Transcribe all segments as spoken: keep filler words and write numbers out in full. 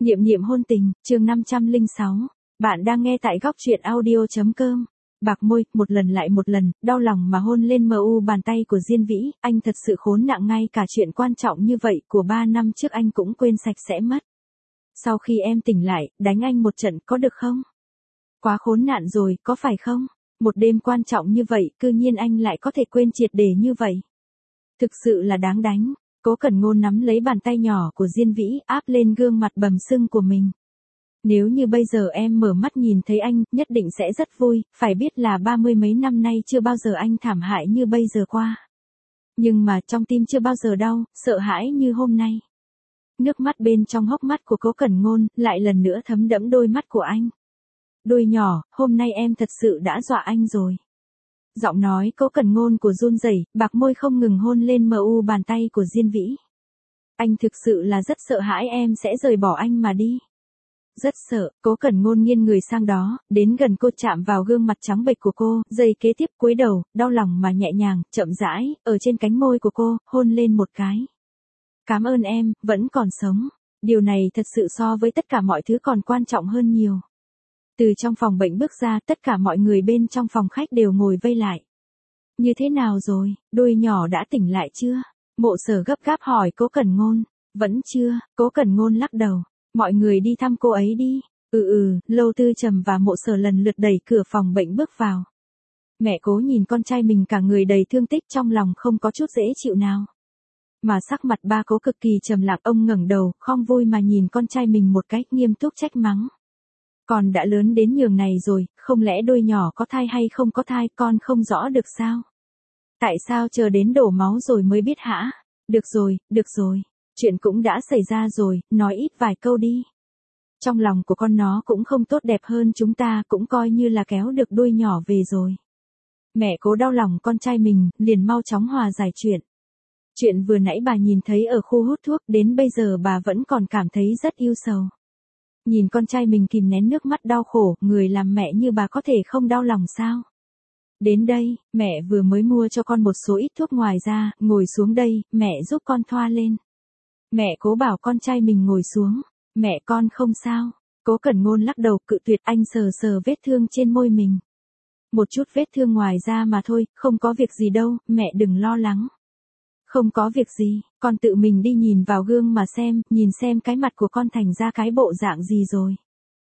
Niệm niệm hôn tình, chương năm trăm lẻ sáu. Bạn đang nghe tại góc truyện audio chấm com. Bạc môi, một lần lại một lần, đau lòng mà hôn lên mờ u bàn tay của Diên Vĩ, anh thật sự khốn nạn, ngay cả chuyện quan trọng như vậy của ba năm trước anh cũng quên sạch sẽ mất. Sau khi em tỉnh lại, đánh anh một trận có được không? Quá khốn nạn rồi, có phải không? Một đêm quan trọng như vậy, cư nhiên anh lại có thể quên triệt để như vậy. Thực sự là đáng đánh. Cố Cẩn Ngôn nắm lấy bàn tay nhỏ của Diên Vĩ, áp lên gương mặt bầm sưng của mình. Nếu như bây giờ em mở mắt nhìn thấy anh, nhất định sẽ rất vui, phải biết là ba mươi mấy năm nay chưa bao giờ anh thảm hại như bây giờ qua. Nhưng mà trong tim chưa bao giờ đau, sợ hãi như hôm nay. Nước mắt bên trong hốc mắt của Cố Cẩn Ngôn, lại lần nữa thấm đẫm đôi mắt của anh. Đôi nhỏ, hôm nay em thật sự đã dọa anh rồi. Giọng nói Cố Cẩn Ngôn của run rẩy, bạc môi không ngừng hôn lên mờ u bàn tay của Diên Vĩ. Anh thực sự là rất sợ hãi em sẽ rời bỏ anh mà đi. Rất sợ, Cố Cẩn Ngôn nghiêng người sang đó, đến gần cô, chạm vào gương mặt trắng bệch của cô, giây kế tiếp cúi đầu, đau lòng mà nhẹ nhàng, chậm rãi, ở trên cánh môi của cô, hôn lên một cái. Cảm ơn em, vẫn còn sống. Điều này thật sự so với tất cả mọi thứ còn quan trọng hơn nhiều. Từ trong phòng bệnh bước ra, tất cả mọi người bên trong phòng khách đều ngồi vây lại. Như thế nào rồi, đôi nhỏ đã tỉnh lại chưa? Mộ Sở gấp gáp hỏi Cố Cẩn Ngôn. Vẫn chưa, Cố Cẩn Ngôn lắc đầu. Mọi người đi thăm cô ấy đi. Ừ ừ, Lâu Tư Trầm và Mộ Sở lần lượt đẩy cửa phòng bệnh bước vào. Mẹ Cố nhìn con trai mình cả người đầy thương tích, trong lòng không có chút dễ chịu nào. Mà sắc mặt ba Cố cực kỳ trầm lặng, ông ngẩng đầu, không vui mà nhìn con trai mình một cách nghiêm túc trách mắng. Con đã lớn đến nhường này rồi, không lẽ đôi nhỏ có thai hay không có thai con không rõ được sao? Tại sao chờ đến đổ máu rồi mới biết hả? Được rồi, được rồi. Chuyện cũng đã xảy ra rồi, nói ít vài câu đi. Trong lòng của con nó cũng không tốt đẹp hơn chúng ta, cũng coi như là kéo được đôi nhỏ về rồi. Mẹ Cố đau lòng con trai mình, liền mau chóng hòa giải chuyện. Chuyện vừa nãy bà nhìn thấy ở khu hút thuốc, đến bây giờ bà vẫn còn cảm thấy rất ưu sầu. Nhìn con trai mình kìm nén nước mắt đau khổ, người làm mẹ như bà có thể không đau lòng sao? Đến đây, mẹ vừa mới mua cho con một số ít thuốc, ngoài ra, ngồi xuống đây, mẹ giúp con thoa lên. Mẹ Cố bảo con trai mình ngồi xuống. Mẹ con không sao. Cố Cẩn Ngôn lắc đầu cự tuyệt, anh sờ sờ vết thương trên môi mình. Một chút vết thương ngoài da mà thôi, không có việc gì đâu, mẹ đừng lo lắng. Không có việc gì, con tự mình đi nhìn vào gương mà xem, nhìn xem cái mặt của con thành ra cái bộ dạng gì rồi.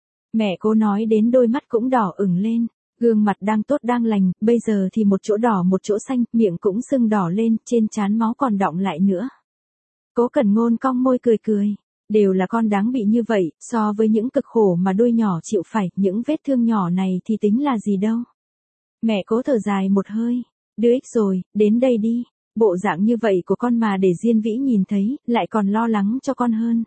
Mẹ Cố nói đến đôi mắt cũng đỏ ửng lên, gương mặt đang tốt đang lành, bây giờ thì một chỗ đỏ một chỗ xanh, miệng cũng sưng đỏ lên, trên trán máu còn đọng lại nữa. Cố Cẩn Ngôn cong môi cười cười, đều là con đáng bị như vậy, so với những cực khổ mà đôi nhỏ chịu phải, những vết thương nhỏ này thì tính là gì đâu. Mẹ Cố thở dài một hơi, đứa ích rồi, đến đây đi. Bộ dạng như vậy của con mà để Diên Vĩ nhìn thấy, lại còn lo lắng cho con hơn.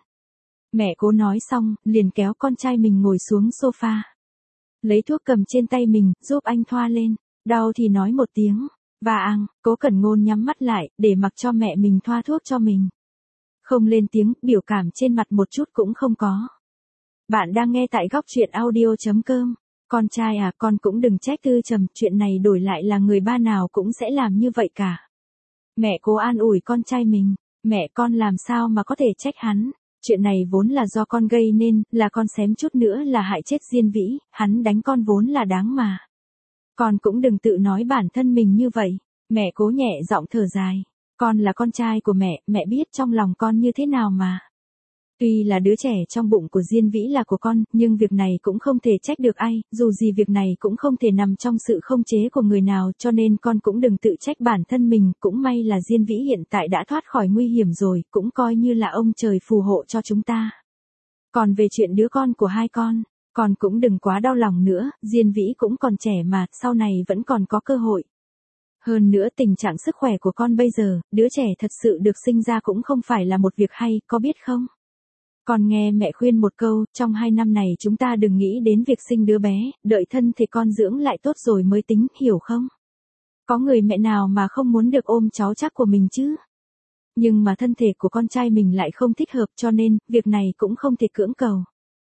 Mẹ Cố nói xong, liền kéo con trai mình ngồi xuống sofa. Lấy thuốc cầm trên tay mình, giúp anh thoa lên. Đau thì nói một tiếng. Và ang, Cố Cẩn Ngôn nhắm mắt lại, để mặc cho mẹ mình thoa thuốc cho mình. Không lên tiếng, biểu cảm trên mặt một chút cũng không có. Bạn đang nghe tại góc truyện audio chấm com. Con trai à, con cũng đừng trách Tư Trầm, chuyện này đổi lại là người ba nào cũng sẽ làm như vậy cả. Mẹ Cố an ủi con trai mình, mẹ con làm sao mà có thể trách hắn, chuyện này vốn là do con gây nên, là con xém chút nữa là hại chết Diên Vĩ, hắn đánh con vốn là đáng mà. Con cũng đừng tự nói bản thân mình như vậy. Mẹ Cố nhẹ giọng thở dài, con là con trai của mẹ, mẹ biết trong lòng con như thế nào mà. Tuy là đứa trẻ trong bụng của Diên Vĩ là của con, nhưng việc này cũng không thể trách được ai, dù gì việc này cũng không thể nằm trong sự không chế của người nào, cho nên con cũng đừng tự trách bản thân mình, cũng may là Diên Vĩ hiện tại đã thoát khỏi nguy hiểm rồi, cũng coi như là ông trời phù hộ cho chúng ta. Còn về chuyện đứa con của hai con, con cũng đừng quá đau lòng nữa, Diên Vĩ cũng còn trẻ mà, sau này vẫn còn có cơ hội. Hơn nữa tình trạng sức khỏe của con bây giờ, đứa trẻ thật sự được sinh ra cũng không phải là một việc hay, có biết không? Con nghe mẹ khuyên một câu, trong hai năm này chúng ta đừng nghĩ đến việc sinh đứa bé, đợi thân thể con dưỡng lại tốt rồi mới tính, hiểu không? Có người mẹ nào mà không muốn được ôm cháu chắc của mình chứ? Nhưng mà thân thể của con trai mình lại không thích hợp, cho nên, việc này cũng không thể cưỡng cầu.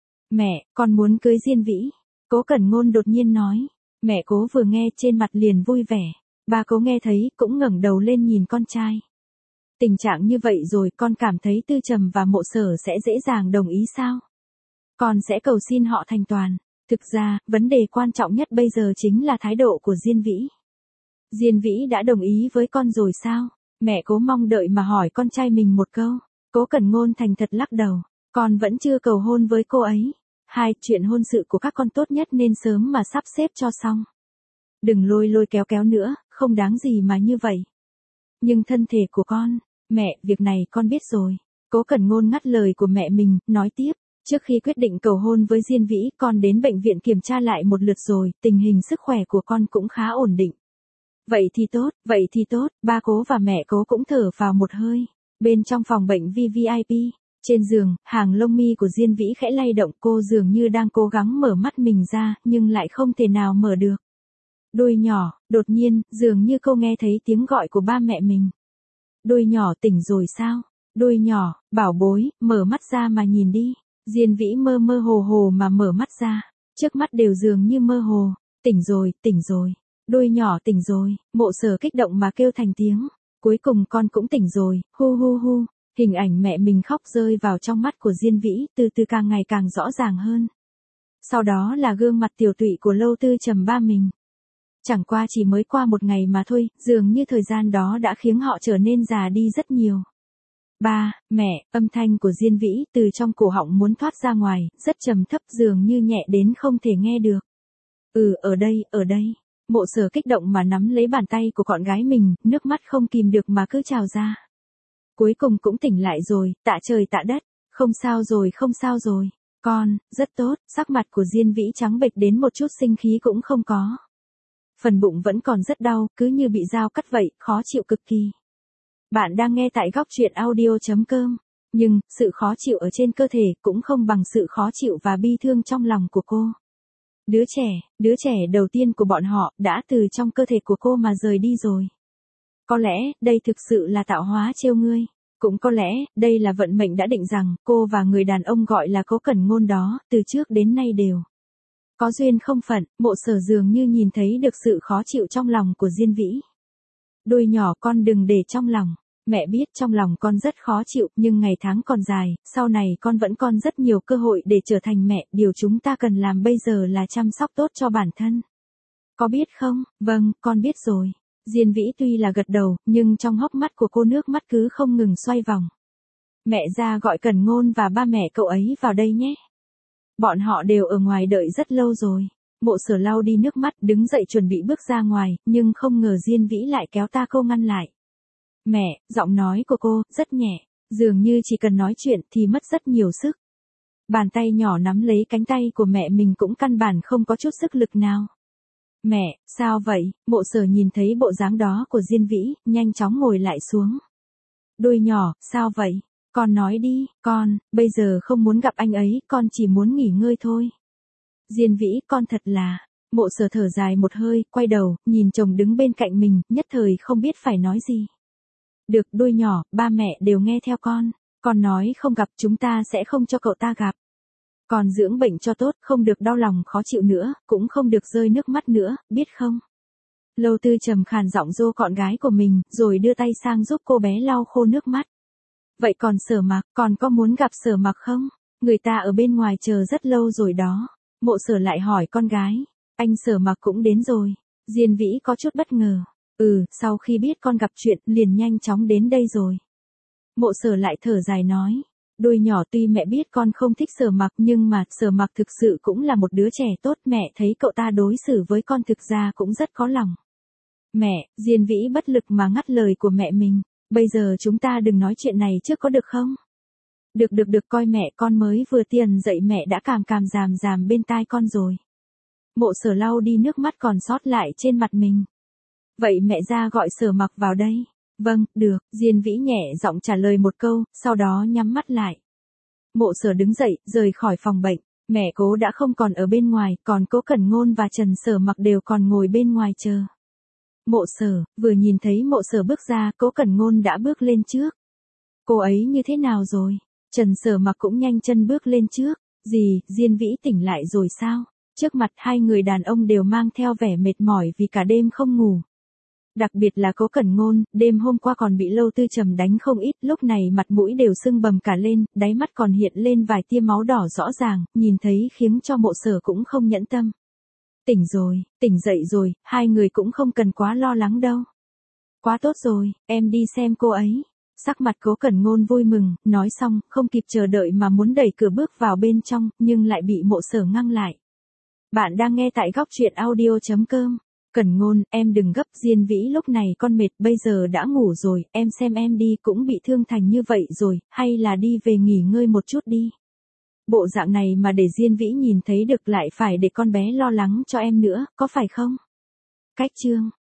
Mẹ, con muốn cưới Diên Vĩ. Cố Cẩn Ngôn đột nhiên nói. Mẹ Cố vừa nghe trên mặt liền vui vẻ. Ba Cố nghe thấy, cũng ngẩng đầu lên nhìn con trai. Tình trạng như vậy rồi, con cảm thấy Tư Trầm và Mộ Sở sẽ dễ dàng đồng ý sao? Con sẽ cầu xin họ thành toàn. Thực ra, vấn đề quan trọng nhất bây giờ chính là thái độ của Diên Vĩ. Diên Vĩ đã đồng ý với con rồi sao? Mẹ Cố mong đợi mà hỏi con trai mình một câu. Cố Cẩn Ngôn thành thật lắc đầu. Con vẫn chưa cầu hôn với cô ấy. Hai, chuyện hôn sự của các con tốt nhất nên sớm mà sắp xếp cho xong. Đừng lôi lôi kéo kéo nữa, không đáng gì mà như vậy. Nhưng thân thể của con, mẹ, việc này con biết rồi. Cố Cẩn Ngôn ngắt lời của mẹ mình, nói tiếp. Trước khi quyết định cầu hôn với Diên Vĩ, con đến bệnh viện kiểm tra lại một lượt rồi, tình hình sức khỏe của con cũng khá ổn định. Vậy thì tốt, vậy thì tốt, ba Cố và mẹ Cố cũng thở vào một hơi. Bên trong phòng bệnh vê vê i pê, trên giường, hàng lông mi của Diên Vĩ khẽ lay động, cô dường như đang cố gắng mở mắt mình ra, nhưng lại không thể nào mở được. Đôi nhỏ, đột nhiên, dường như cô nghe thấy tiếng gọi của ba mẹ mình. Đôi nhỏ tỉnh rồi sao? Đôi nhỏ, bảo bối, mở mắt ra mà nhìn đi. Diên Vĩ mơ mơ hồ hồ mà mở mắt ra, trước mắt đều dường như mơ hồ. Tỉnh rồi, tỉnh rồi. Đôi nhỏ tỉnh rồi, Mộ Sở kích động mà kêu thành tiếng. Cuối cùng con cũng tỉnh rồi, hu hu hu. Hình ảnh mẹ mình khóc rơi vào trong mắt của Diên Vĩ, từ từ càng ngày càng rõ ràng hơn. Sau đó là gương mặt tiều tụy của Lâu Tư Trầm ba mình. Chẳng qua chỉ mới qua một ngày mà thôi, dường như thời gian đó đã khiến họ trở nên già đi rất nhiều. Ba, mẹ, âm thanh của Diên Vĩ từ trong cổ họng muốn thoát ra ngoài, rất trầm thấp dường như nhẹ đến không thể nghe được. Ừ, ở đây, ở đây. Mộ Sở kích động mà nắm lấy bàn tay của con gái mình, nước mắt không kìm được mà cứ trào ra. Cuối cùng cũng tỉnh lại rồi, tạ trời tạ đất, không sao rồi không sao rồi. Con, rất tốt, sắc mặt của Diên Vĩ trắng bệch đến một chút sinh khí cũng không có. Phần bụng vẫn còn rất đau, cứ như bị dao cắt vậy, khó chịu cực kỳ. Bạn đang nghe tại góc truyện audio.com. Nhưng, sự khó chịu ở trên cơ thể cũng không bằng sự khó chịu và bi thương trong lòng của cô. Đứa trẻ, đứa trẻ đầu tiên của bọn họ đã từ trong cơ thể của cô mà rời đi rồi. Có lẽ, đây thực sự là tạo hóa trêu ngươi. Cũng có lẽ, đây là vận mệnh đã định rằng, cô và người đàn ông gọi là Cố Cẩn Ngôn đó, từ trước đến nay đều có duyên không phận. Mộ Sở dường như nhìn thấy được sự khó chịu trong lòng của Diên Vĩ. Đôi nhỏ, con đừng để trong lòng. Mẹ biết trong lòng con rất khó chịu, nhưng ngày tháng còn dài, sau này con vẫn còn rất nhiều cơ hội để trở thành mẹ, điều chúng ta cần làm bây giờ là chăm sóc tốt cho bản thân. Có biết không? Vâng, con biết rồi. Diên Vĩ tuy là gật đầu, nhưng trong hốc mắt của cô nước mắt cứ không ngừng xoay vòng. Mẹ ra gọi Cẩn Ngôn và ba mẹ cậu ấy vào đây nhé. Bọn họ đều ở ngoài đợi rất lâu rồi. Mộ Sở lau đi nước mắt, đứng dậy chuẩn bị bước ra ngoài, nhưng không ngờ Diên Vĩ lại kéo ta cô ngăn lại. Mẹ, giọng nói của cô, rất nhẹ, dường như chỉ cần nói chuyện thì mất rất nhiều sức. Bàn tay nhỏ nắm lấy cánh tay của mẹ mình cũng căn bản không có chút sức lực nào. Mẹ, sao vậy? Mộ Sở nhìn thấy bộ dáng đó của Diên Vĩ, nhanh chóng ngồi lại xuống. Đôi nhỏ, sao vậy? Con nói đi, con, bây giờ không muốn gặp anh ấy, con chỉ muốn nghỉ ngơi thôi. Diên Vĩ, con thật là... Mộ Sở thở dài một hơi, quay đầu, nhìn chồng đứng bên cạnh mình, nhất thời không biết phải nói gì. Được, đôi nhỏ, ba mẹ đều nghe theo con. Con nói không gặp chúng ta sẽ không cho cậu ta gặp. Con dưỡng bệnh cho tốt, không được đau lòng khó chịu nữa, cũng không được rơi nước mắt nữa, biết không? Lâu Tư Trầm khàn giọng dô con gái của mình, rồi đưa tay sang giúp cô bé lau khô nước mắt. Vậy còn Sở Mặc, còn có muốn gặp Sở Mặc không? Người ta ở bên ngoài chờ rất lâu rồi đó. Mộ Sở lại hỏi con gái. Anh Sở Mặc cũng đến rồi. Diên Vĩ có chút bất ngờ. Ừ, sau khi biết con gặp chuyện, liền nhanh chóng đến đây rồi. Mộ Sở lại thở dài nói. Đôi nhỏ, tuy mẹ biết con không thích Sở Mặc, nhưng mà Sở Mặc thực sự cũng là một đứa trẻ tốt, mẹ thấy cậu ta đối xử với con thực ra cũng rất có lòng. Mẹ, Diên Vĩ bất lực mà ngắt lời của mẹ mình. Bây giờ chúng ta đừng nói chuyện này trước có được không? Được được được, coi mẹ, con mới vừa tiền dậy mẹ đã càm càm ràm ràm bên tai con rồi. Mộ Sở lau đi nước mắt còn sót lại trên mặt mình. Vậy mẹ ra gọi Sở Mặc vào đây. Vâng, được, Diên Vĩ nhẹ giọng trả lời một câu, sau đó nhắm mắt lại. Mộ Sở đứng dậy, rời khỏi phòng bệnh. Mẹ Cố đã không còn ở bên ngoài, còn Cố Cẩn Ngôn và Trần Sở Mặc đều còn ngồi bên ngoài chờ. Mộ Sở, vừa nhìn thấy Mộ Sở bước ra, Cố Cẩn Ngôn đã bước lên trước. Cô ấy như thế nào rồi? Trần Sở Mặc cũng nhanh chân bước lên trước. Gì, Diên Vĩ tỉnh lại rồi sao? Trước mặt hai người đàn ông đều mang theo vẻ mệt mỏi vì cả đêm không ngủ. Đặc biệt là Cố Cẩn Ngôn, đêm hôm qua còn bị Lâu Tư Trầm đánh không ít, lúc này mặt mũi đều sưng bầm cả lên, đáy mắt còn hiện lên vài tia máu đỏ rõ ràng, nhìn thấy khiến cho Mộ Sở cũng không nhẫn tâm. Tỉnh rồi, tỉnh dậy rồi, hai người cũng không cần quá lo lắng đâu. Quá tốt rồi, em đi xem cô ấy. Sắc mặt Cố Cẩn Ngôn vui mừng, nói xong, không kịp chờ đợi mà muốn đẩy cửa bước vào bên trong, nhưng lại bị Mộ Sở ngăn lại. Bạn đang nghe tại góc truyện audio chấm com. Cẩn Ngôn, em đừng gấp, Diên Vĩ lúc này con mệt, bây giờ đã ngủ rồi, em xem em đi cũng bị thương thành như vậy rồi, hay là đi về nghỉ ngơi một chút đi. Bộ dạng này mà để Diên Vĩ nhìn thấy được lại phải để con bé lo lắng cho em nữa, có phải không? Cách chương